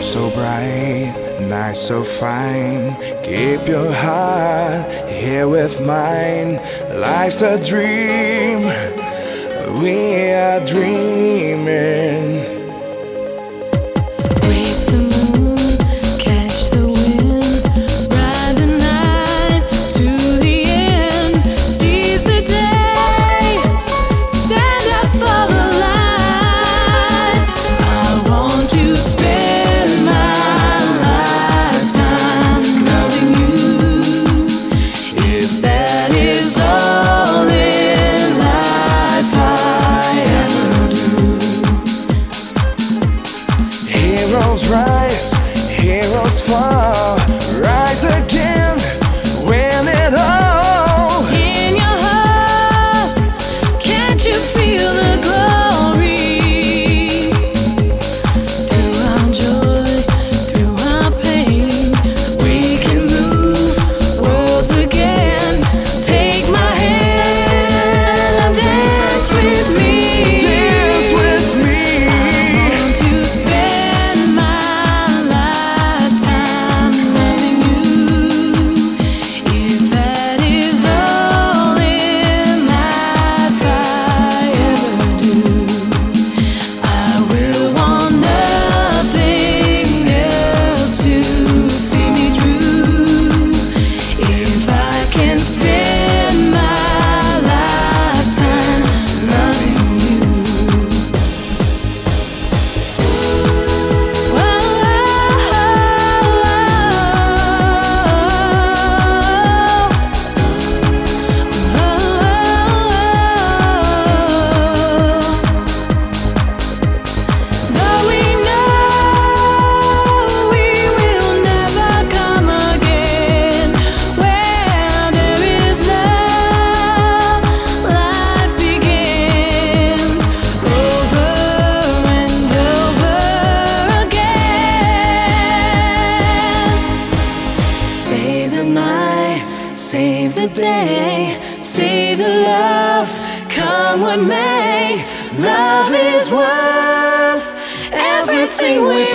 so bright, night so fine. Keep your heart here with mine. Life's a dream, we are dreaming. Race the moon, catch the wind, ride the night to the end, seize the day, stand up for the light. I want to spend my lifetime loving you, if that is all in life I ever do. Heroes rise, heroes fall, rise again, win it all. In your heart, can't you feel the glory? Through our joy, through our pain, we can move worlds again. Take my hand and dance with me. Dance with me. I want to spend my lifetime loving you, if that is all in life I ever do. I will want nothing else to see me through, if I can spend my lifetime loving you. Though we know we will never come again, where there is love, life begins over and over again. Save the night, save the day, save the love, come what may. Love is worth everything we